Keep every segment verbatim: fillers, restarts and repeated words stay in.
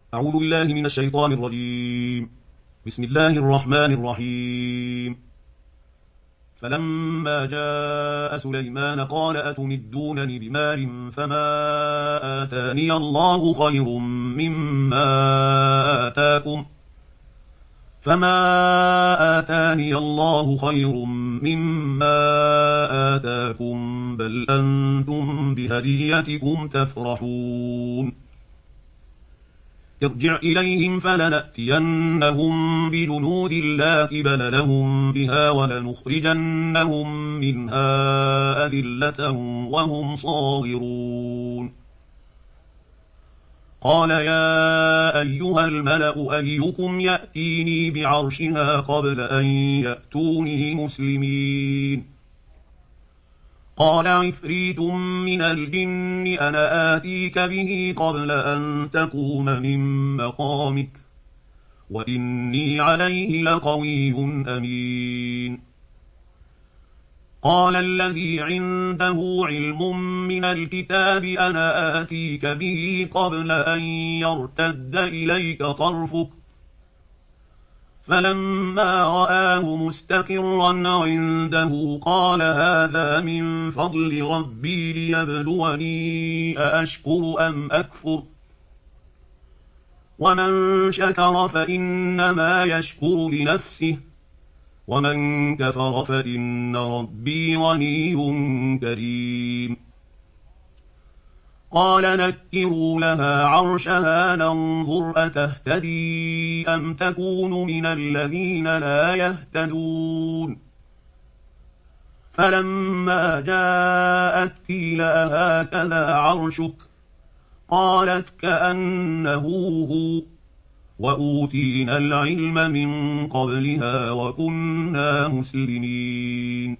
أعوذ بالله من الشيطان الرجيم. بسم الله الرحمن الرحيم. فلما جاء سليمان قال أتمدونني بمال فما آتاني الله خير مما آتاكم فما آتاني الله خير مما آتاكم بل أنتم بهديتكم تفرحون. ارجع إليهم فلنأتينهم بجنود لا قبل لهم بها ولنخرجنهم منها أذلة وهم صاغرون. قال يا أيها الملأ أيكم يأتيني بعرشها قبل أن يأتوني مسلمين. قال عفريت من الجن أنا آتيك به قبل أن تقوم من مقامك وإني عليه لقوي أمين. قال الذي عنده علم من الكتاب أنا آتيك به قبل أن يرتد إليك طرفك فلما رآه مستقرا عنده قال هذا من فضل ربي ليبلوني أأشكر أم أكفر ومن شكر فإنما يشكر لنفسه ومن كفر فإن ربي غني كريم. قال نكروا لها عرشها ننظر أتهتدي أم تكون من الذين لا يهتدون. فلما جاءت قيل أهكذا عرشك قالت كأنه هو وأوتينا العلم من قبلها وكنا مسلمين.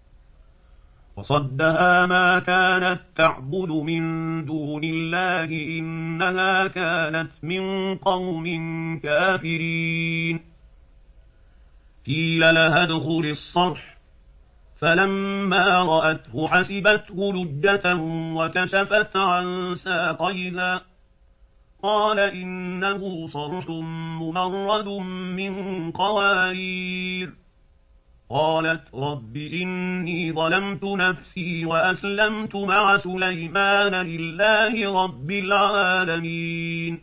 وصدها ما كانت تعبد من دون الله إنها كانت من قوم كافرين. قيل لها ادخل الصرح فلما رأته حسبته لجة وكشفت عن ساقيها قال إنه صرح ممرد من قوارير. قالت رب إني ظلمت نفسي وأسلمت مع سليمان لله رب العالمين.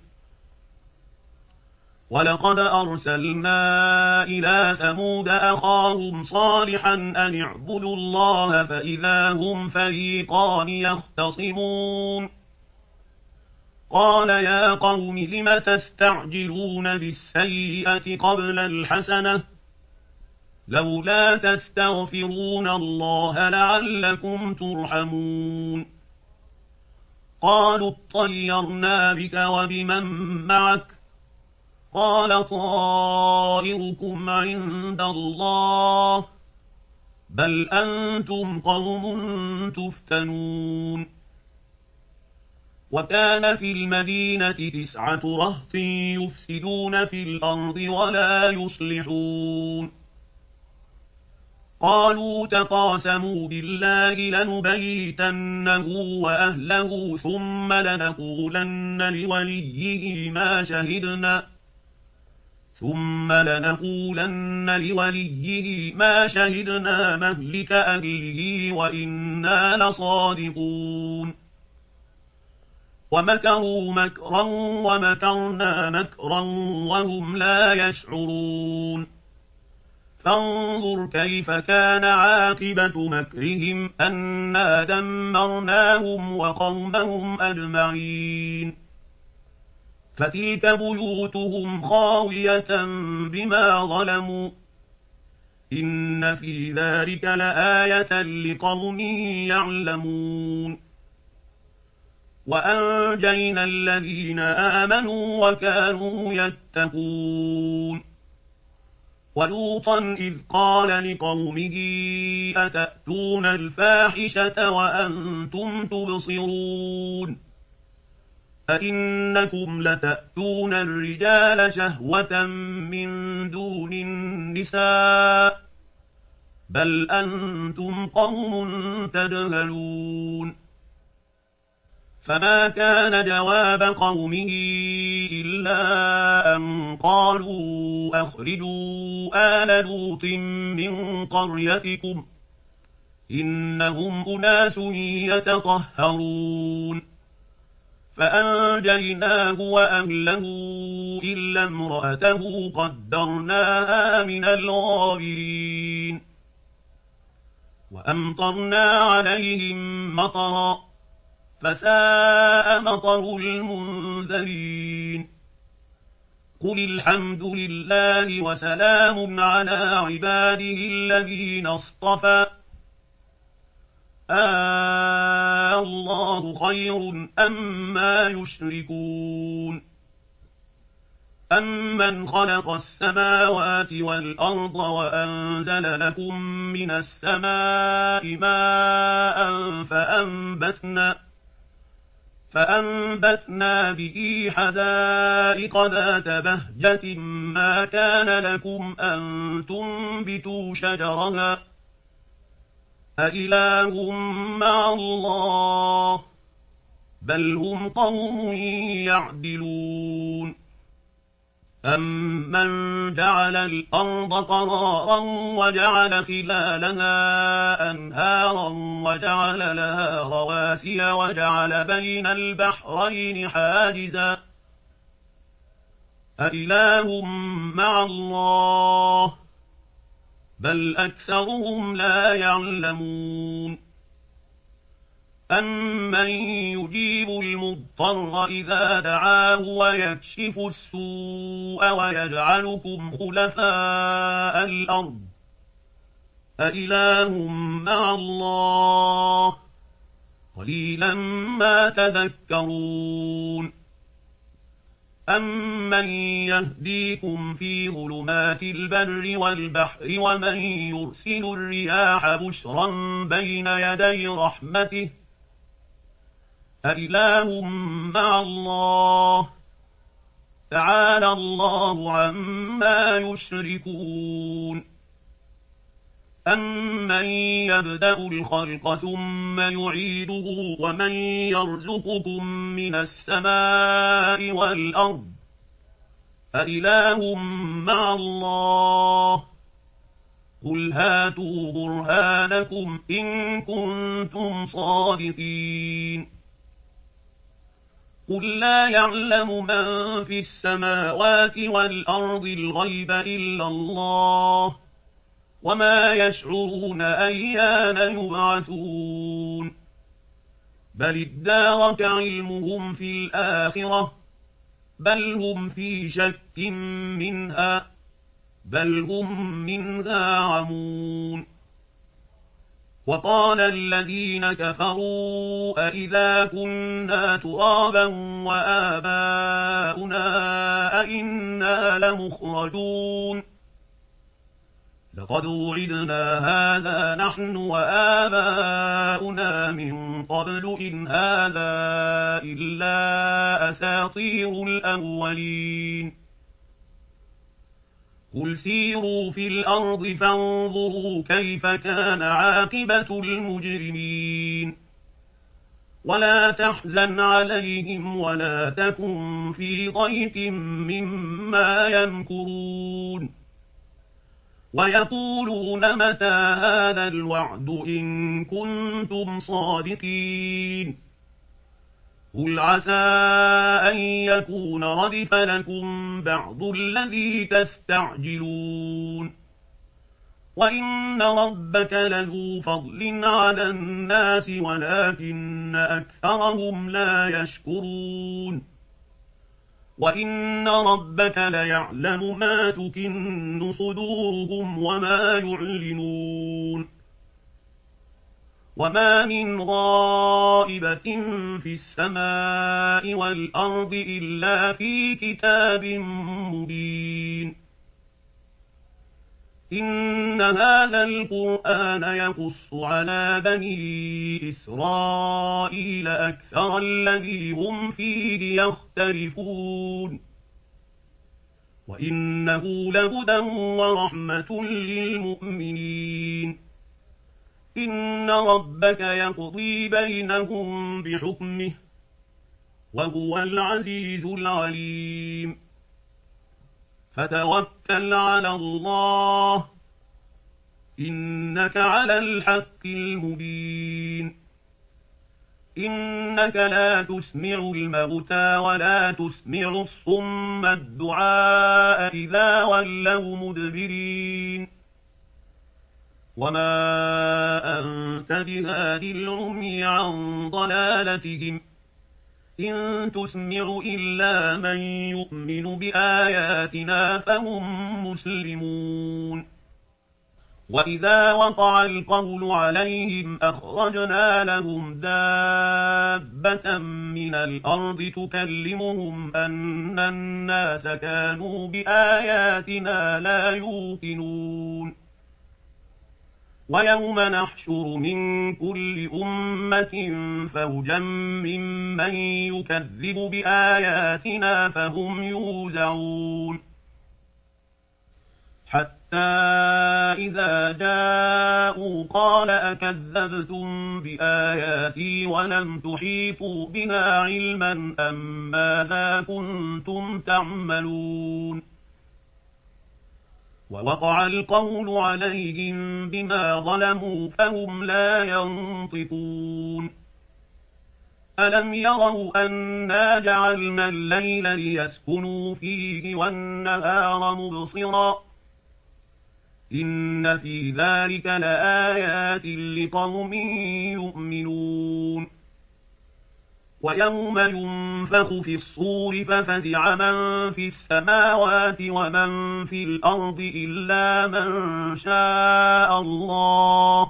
ولقد أرسلنا إلى ثمود أخاهم صالحا أن اعبدوا الله فإذا هم فريقان يختصمون. قال يا قوم لم تستعجلون بالسيئة قبل الحسنة لولا تستغفرون الله لعلكم ترحمون. قالوا اطيرنا بك وبمن معك قال طائركم عند الله بل أنتم قوم تفتنون. وكان في المدينة تسعة رهط يفسدون في الأرض ولا يصلحون. قالوا تقاسموا بالله لنبيتنه وأهله ثم لنقولن لوليه ما شهدنا ثم لنقولن لوليه ما شهدنا مهلك أهله وإنا لصادقون. ومكروا مكرا ومكرنا مكرا وهم لا يشعرون. فانظر كيف كان عاقبة مكرهم أنا دمرناهم وقومهم أجمعين. فتلك بيوتهم خاوية بما ظلموا إن في ذلك لآية لقوم يعلمون. وأنجينا الذين آمنوا وكانوا يتقون. ولوطا إذ قال لقومه أتأتون الفاحشة وأنتم تبصرون أئنكم لتأتون الرجال شهوة من دون النساء بل أنتم قوم تجهلون. فما كان جواب قومه إلا إلا أن قالوا أخرجوا آل لوط من قريتكم إنهم أناس يتطهرون فأنجيناه وأهله إلا امرأته قدرناها من الغابرين وأمطرنا عليهم مطرا فساء مطر المنذرين قل الحمد لله وسلام على عباده الذين اصطفى آه الله خير أما يشركون أمن خلق السماوات والأرض وأنزل لكم من السماء ماء فأنبتنا فأنبتنا به حدائق ذات بهجة ما كان لكم أن تنبتوا شجرها أإله مع الله بل هم قوم يعدلون أمن جعل الأرض قرارا وجعل خلالها أنهارا وجعل لها رواسي وجعل بين البحرين حاجزا أإله مع الله بل أكثرهم لا يعلمون أمن يجيب المضطر إذا دعاه ويكشف السوء ويجعلكم خلفاء الأرض أإله مع الله قليلا ما تذكرون أمن يهديكم في ظلمات البر والبحر ومن يرسل الرياح بشرا بين يدي رحمته أإله مع الله تعالى الله عما يشركون أمن يبدأ الخلق ثم يعيده ومن يرزقكم من السماء والأرض أإله مع الله قل هاتوا برهانكم إن كنتم صادقين قل لا يعلم من في السماوات والأرض الغيب إلا الله وما يشعرون أيان يبعثون بل ادارك علمهم في الآخرة بل هم في شك منها بل هم منها عمون وقال الذين كفروا أئذا كنا ترابا وآباؤنا أئنا لمخرجون لقد وعدنا هذا نحن وآباؤنا من قبل إن هذا إلا أساطير الأولين قل سيروا في الأرض فانظروا كيف كان عاقبة المجرمين ولا تحزن عليهم ولا تكن في ضيق مما يمكرون ويقولون متى هذا الوعد إن كنتم صادقين قل عسى أن يكون ردف لكم بعض الذي تستعجلون وإن ربك لذو فضل على الناس ولكن أكثرهم لا يشكرون وإن ربك ليعلم ما تكن صدورهم وما يعلنون وما من غائبة في السماء والأرض إلا في كتاب مبين إن هذا القرآن يقص على بني إسرائيل أكثر الذي هم فيه يختلفون وإنه لهدى ورحمة للمؤمنين إن ربك يقضي بينهم بحكمه وهو العزيز العليم. فتوكل على الله إنك على الحق المبين. إنك لا تسمع الموتى ولا تسمع الصم الدعاء إذا ولوا مدبرين. وما أنت بهادي العمي عن ضلالتهم إن تسمع إلا من يؤمن بآياتنا فهم مسلمون. وإذا وقع القول عليهم أخرجنا لهم دابة من الأرض تكلمهم أن الناس كانوا بآياتنا لا يوقنون. ويوم نحشر من كل أمة فوجا ممن يكذب بآياتنا فهم يوزعون. حتى إذا جاءوا قال أكذبتم بآياتي ولم تحيطوا بها علما أم ماذا كنتم تعملون. ووقع القول عليهم بما ظلموا فهم لا ينطقون. ألم يروا أنا جعلنا الليل ليسكنوا فيه والنهار مبصرا إن في ذلك لآيات لقوم يؤمنون. ويوم ينفخ في الصور ففزع من في السماوات ومن في الأرض إلا من شاء الله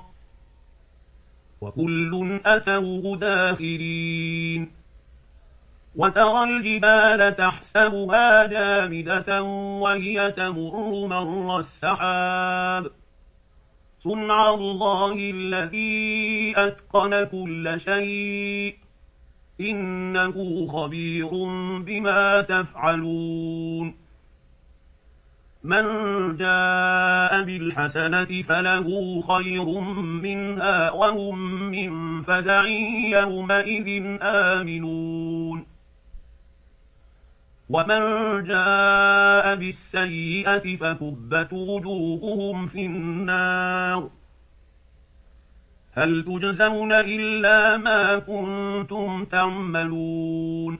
وكل أتوه داخرين. وترى الجبال تحسبها جامدة وهي تمر مر السحاب صنع الله الذي أتقن كل شيء إنه خبير بما تفعلون. من جاء بالحسنة فله خير منها وهم من فزع يومئذ آمنون. ومن جاء بالسيئة فكبت وجوههم في النار هل تجزون إلا ما كنتم تعملون.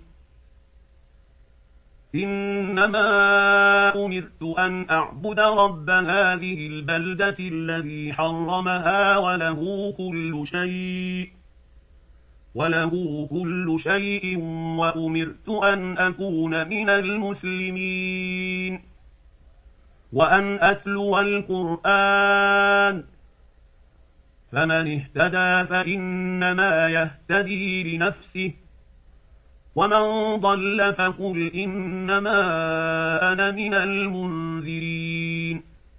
إنما أمرت أن أعبد رب هذه البلدة الذي حرمها وله كل شيء وله كل شيء وأمرت أن أكون من المسلمين وأن أتلو القرآن فمن اهتدى فإنما يهتدي لنفسه ومن ضل فقل إنما أنا من المنذرين.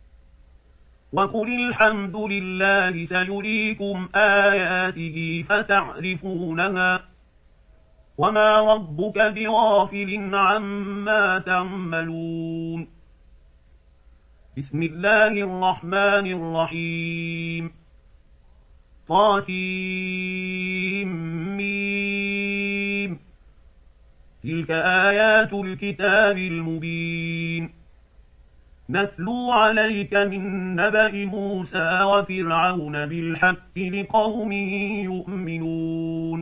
وقل الحمد لله سيريكم آياته فتعرفونها وما ربك بغافل عما تعملون. بسم الله الرحمن الرحيم. طاسيم تلك آيات الكتاب المبين نتلو عليك من نبأ موسى وفرعون بالحق لقوم يؤمنون.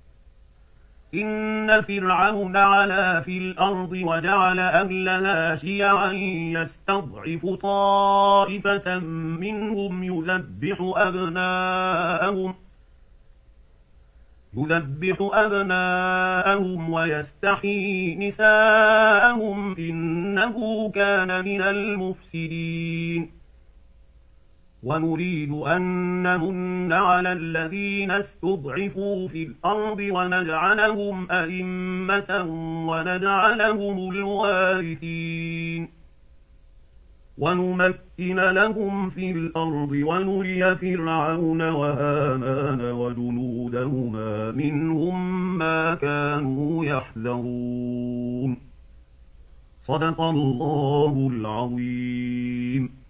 إن فرعون علا في الأرض وجعل أهلها شيعا يستضعف طائفة منهم يذبح أبناءهم يذبح أبناءهم ويستحيي نساءهم إنه كان من المفسدين. ونريد أن نمن على الذين استضعفوا في الأرض ونجعلهم أئمة ونجعلهم الوارثين ونمكن لهم في الأرض ونري فرعون وهامان وجنودهما منهم ما كانوا يحذرون. صدق الله العظيم.